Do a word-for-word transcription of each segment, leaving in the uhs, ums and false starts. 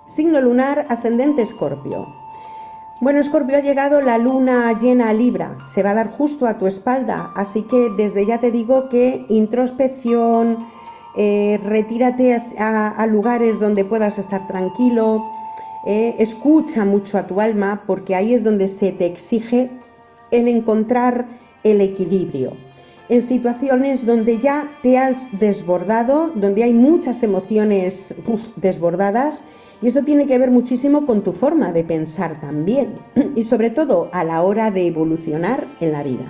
Signo lunar ascendente Escorpio. Bueno, Escorpio, ha llegado la luna llena a Libra, se va a dar justo a tu espalda, así que desde ya te digo que introspección, eh, retírate a, a lugares donde puedas estar tranquilo, eh, escucha mucho a tu alma, porque ahí es donde se te exige el encontrar el equilibrio. En situaciones donde ya te has desbordado, donde hay muchas emociones uf, desbordadas, y esto tiene que ver muchísimo con tu forma de pensar también, y sobre todo a la hora de evolucionar en la vida.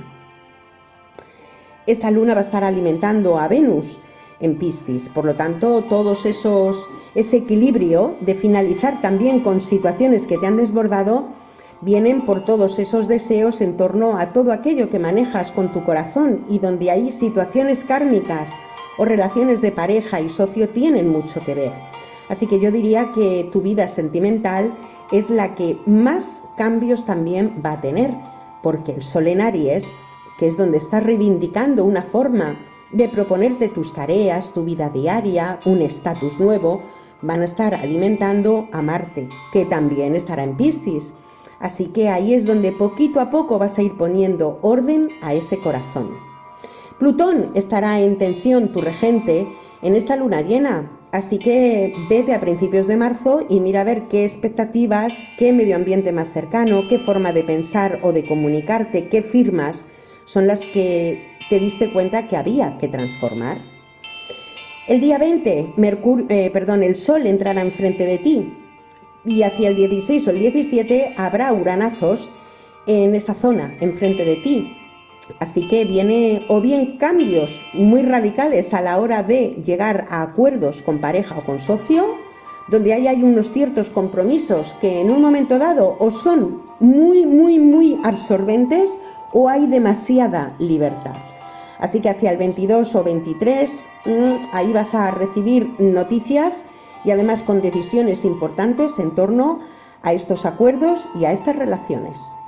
Esta luna va a estar alimentando a Venus en Piscis, por lo tanto, todos esos, ese equilibrio de finalizar también con situaciones que te han desbordado, vienen por todos esos deseos en torno a todo aquello que manejas con tu corazón, y donde hay situaciones kármicas o relaciones de pareja y socio tienen mucho que ver. Así que yo diría que tu vida sentimental es la que más cambios también va a tener, porque el Sol en Aries, que es donde estás reivindicando una forma de proponerte tus tareas, tu vida diaria, un estatus nuevo, van a estar alimentando a Marte, que también estará en Piscis. Así que ahí es donde poquito a poco vas a ir poniendo orden a ese corazón. Plutón estará en tensión, tu regente, en esta luna llena, así que vete a principios de marzo y mira a ver qué expectativas, qué medio ambiente más cercano, qué forma de pensar o de comunicarte, qué firmas son las que te diste cuenta que había que transformar. El día veinte, Mercurio, eh, perdón, el Sol entrará enfrente de ti, y hacia el dieciséis o el diecisiete habrá uranazos en esa zona, enfrente de ti. Así que viene o bien cambios muy radicales a la hora de llegar a acuerdos con pareja o con socio, donde ahí hay unos ciertos compromisos que en un momento dado o son muy, muy, muy absorbentes o hay demasiada libertad. Así que hacia el veintidós o veintitrés, ahí vas a recibir noticias y además con decisiones importantes en torno a estos acuerdos y a estas relaciones.